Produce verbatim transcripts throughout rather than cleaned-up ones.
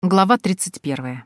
Глава тридцать первая.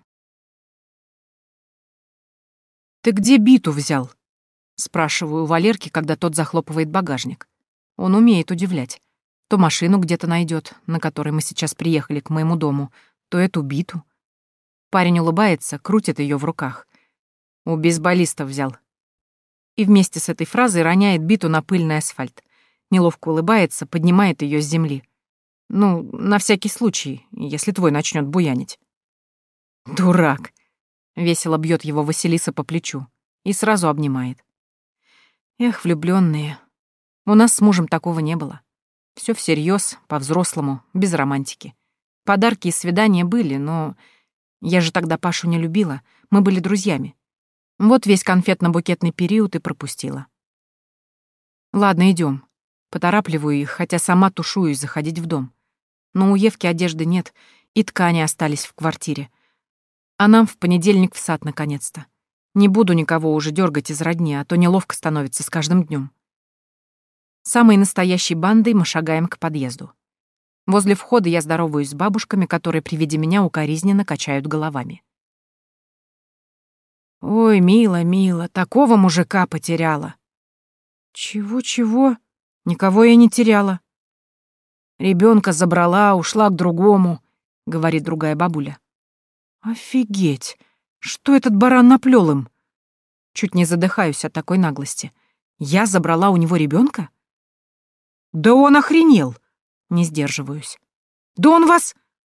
«Ты где биту взял?» — спрашиваю у Валерки, когда тот захлопывает багажник. Он умеет удивлять. То машину где-то найдет, на которой мы сейчас приехали к моему дому, то эту биту. Парень улыбается, крутит ее в руках. У бейсболиста взял. И вместе с этой фразой роняет биту на пыльный асфальт. Неловко улыбается, поднимает ее с земли. Ну, на всякий случай, если твой начнет буянить. Дурак. Весело бьет его Василиса по плечу и сразу обнимает. Эх, влюбленные. У нас с мужем такого не было. Все всерьез, по-взрослому, без романтики. Подарки и свидания были, но я же тогда Пашу не любила, мы были друзьями. Вот весь конфетно-букетный период и пропустила. Ладно, идем. Поторапливаю их, хотя сама тушуюсь заходить в дом. Но у Евки одежды нет, и ткани остались в квартире. А нам в понедельник в сад наконец-то. Не буду никого уже дергать из родни, а то неловко становится с каждым днем. Самой настоящей бандой мы шагаем к подъезду. Возле входа я здороваюсь с бабушками, которые при виде меня укоризненно качают головами. «Ой, мила, мила, такого мужика потеряла». «Чего-чего? Никого я не теряла». Ребенка забрала, ушла к другому», — говорит другая бабуля. «Офигеть! Что этот баран наплел им?» Чуть не задыхаюсь от такой наглости. «Я забрала у него ребенка? «Да он охренел!» — не сдерживаюсь. «Да он вас...»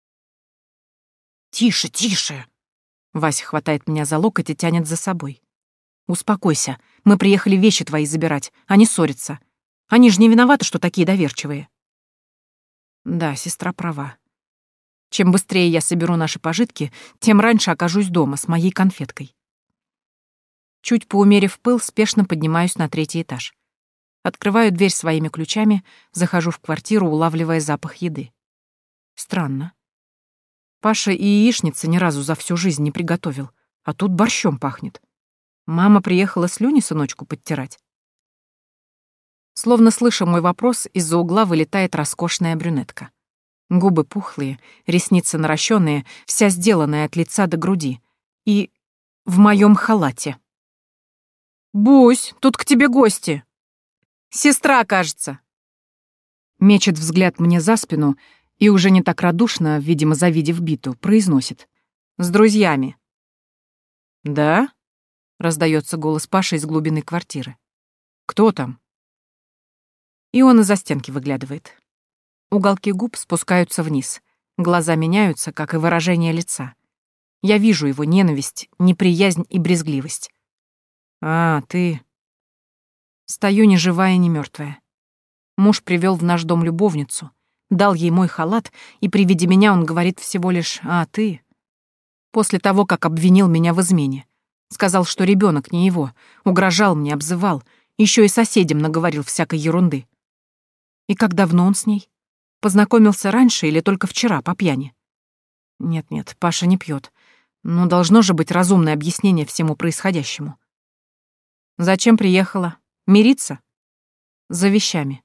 «Тише, тише!» Вася хватает меня за локоть и тянет за собой. «Успокойся, мы приехали вещи твои забирать, а не ссориться. Они же не виноваты, что такие доверчивые». Да, сестра права. Чем быстрее я соберу наши пожитки, тем раньше окажусь дома с моей конфеткой. Чуть поумерив пыл, спешно поднимаюсь на третий этаж. Открываю дверь своими ключами, захожу в квартиру, улавливая запах еды. Странно. Паша и яичницы ни разу за всю жизнь не приготовил, а тут борщом пахнет. Мама приехала слюни сыночку подтирать. Словно слыша мой вопрос, из-за угла вылетает роскошная брюнетка. Губы пухлые, ресницы наращенные, вся сделанная от лица до груди. И в моем халате. «Бусь, тут к тебе гости!» «Сестра, кажется!» Мечет взгляд мне за спину и уже не так радушно, видимо, завидев биту, произносит. «С друзьями». «Да?» — раздается голос Паши из глубины квартиры. «Кто там?» И он из-за стенки выглядывает. Уголки губ спускаются вниз, глаза меняются, как и выражение лица. Я вижу его ненависть, неприязнь и брезгливость. «А, ты...» Стою ни живая, ни мертвая. Муж привел в наш дом любовницу, дал ей мой халат, и при виде меня он говорит всего лишь «А, ты...» После того, как обвинил меня в измене. Сказал, что ребенок не его, угрожал мне, обзывал, еще и соседям наговорил всякой ерунды. И как давно он с ней? Познакомился раньше или только вчера, по пьяни? Нет-нет, Паша не пьет. Но должно же быть разумное объяснение всему происходящему. Зачем приехала? Мириться? За вещами.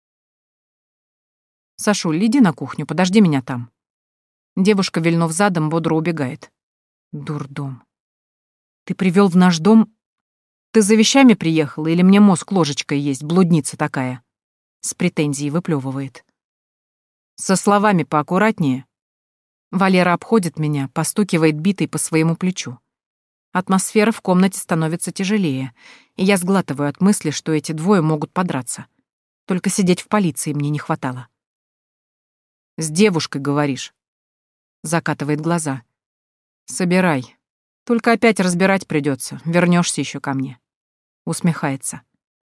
Сашуль, иди на кухню, подожди меня там. Девушка, вильнув задом, бодро убегает. Дурдом. Ты привел в наш дом... Ты за вещами приехала или мне мозг ложечкой есть, блудница такая? С претензией выплевывает. Со словами поаккуратнее. Валера обходит меня, постукивает битой по своему плечу. Атмосфера в комнате становится тяжелее, и я сглатываю от мысли, что эти двое могут подраться. Только сидеть в полиции мне не хватало. «С девушкой, говоришь?» Закатывает глаза. «Собирай. Только опять разбирать придется. Вернешься еще ко мне». Усмехается.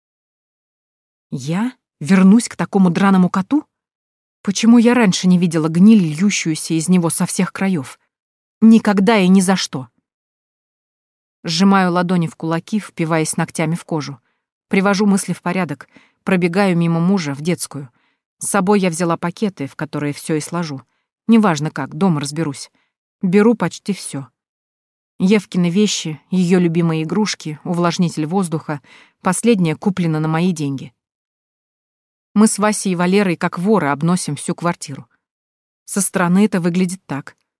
«Я? Вернусь к такому драному коту? Почему я раньше не видела гниль, льющуюся из него со всех краев? Никогда и ни за что». Сжимаю ладони в кулаки, впиваясь ногтями в кожу. Привожу мысли в порядок, пробегаю мимо мужа в детскую. С собой я взяла пакеты, в которые все и сложу. Неважно как, дома разберусь. Беру почти все. Евкины вещи, ее любимые игрушки, увлажнитель воздуха. Последнее куплено на мои деньги. Мы с Васей и Валерой, как воры, обносим всю квартиру. Со стороны это выглядит так.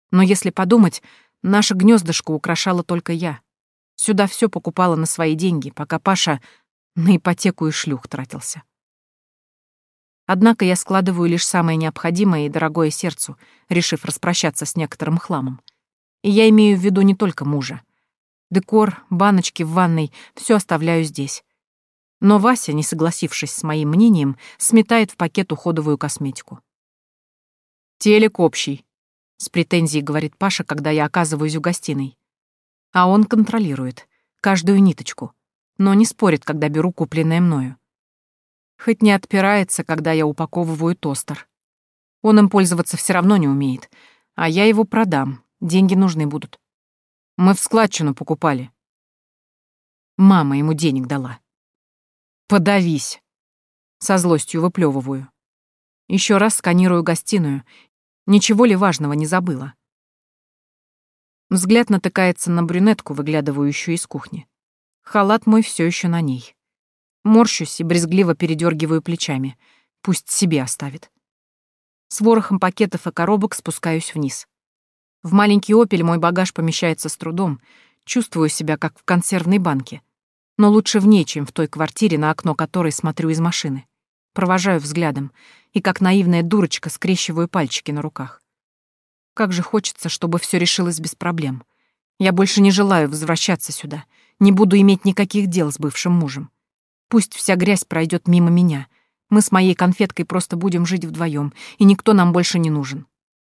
Но если подумать, наше гнездышко украшала только я. Сюда все покупала на свои деньги, пока Паша на ипотеку и шлюх тратился. Однако я складываю лишь самое необходимое и дорогое сердцу, решив распрощаться с некоторым хламом. И я имею в виду не только мужа. Декор, баночки в ванной — все оставляю здесь. Но Вася, не согласившись с моим мнением, сметает в пакет уходовую косметику. «Телек общий», — с претензией говорит Паша, когда я оказываюсь в гостиной. А он контролирует каждую ниточку, но не спорит, когда беру купленное мною. Хоть не отпирается, когда я упаковываю тостер. Он им пользоваться все равно не умеет, а я его продам, деньги нужны будут. Мы в складчину покупали. Мама ему денег дала. Подавись. Со злостью выплевываю. Еще раз сканирую гостиную. Ничего ли важного не забыла? Взгляд натыкается на брюнетку, выглядывающую из кухни. Халат мой все еще на ней. Морщусь и брезгливо передергиваю плечами. Пусть себе оставит. С ворохом пакетов и коробок спускаюсь вниз. В маленький «Опель» мой багаж помещается с трудом. Чувствую себя, как в консервной банке. Но лучше в ней, чем в той квартире, на окно которой смотрю из машины. Провожаю взглядом и, как наивная дурочка, скрещиваю пальчики на руках. Как же хочется, чтобы все решилось без проблем. Я больше не желаю возвращаться сюда. Не буду иметь никаких дел с бывшим мужем. Пусть вся грязь пройдет мимо меня. Мы с моей конфеткой просто будем жить вдвоем, и никто нам больше не нужен.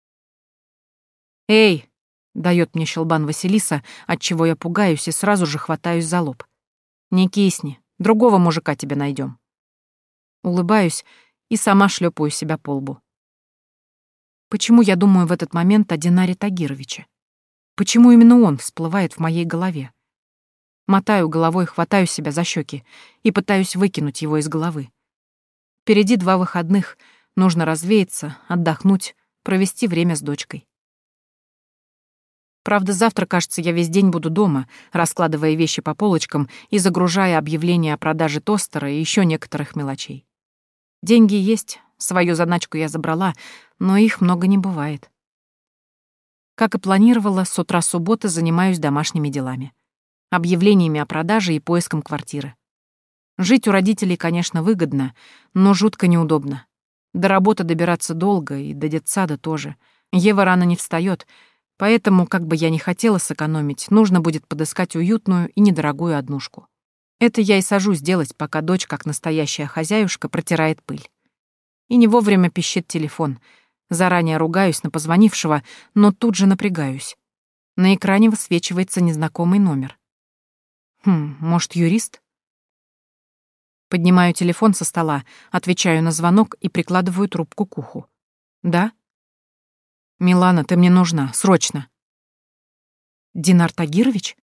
«Эй!» — дает мне щелбан Василиса, отчего я пугаюсь и сразу же хватаюсь за лоб. «Не кисни, другого мужика тебе найдем». Улыбаюсь и сама шлепаю себя по лбу. Почему я думаю в этот момент о Динаре Тагировиче? Почему именно он всплывает в моей голове? Мотаю головой, хватаю себя за щеки и пытаюсь выкинуть его из головы. Впереди два выходных, нужно развеяться, отдохнуть, провести время с дочкой. Правда, завтра, кажется, я весь день буду дома, раскладывая вещи по полочкам и загружая объявления о продаже тостера и еще некоторых мелочей. Деньги есть, свою заначку я забрала, но их много не бывает. Как и планировала, с утра субботы занимаюсь домашними делами. Объявлениями о продаже и поиском квартиры. Жить у родителей, конечно, выгодно, но жутко неудобно. До работы добираться долго, и до детсада тоже. Ева рано не встает, поэтому, как бы я ни хотела сэкономить, нужно будет подыскать уютную и недорогую однушку. Это я и сажусь делать, пока дочь, как настоящая хозяюшка, протирает пыль. И не вовремя пищит телефон. Заранее ругаюсь на позвонившего, но тут же напрягаюсь. На экране высвечивается незнакомый номер. Хм, может, юрист? Поднимаю телефон со стола, отвечаю на звонок и прикладываю трубку к уху. «Да?» «Милана, ты мне нужна, срочно!» «Динар Тагирович?»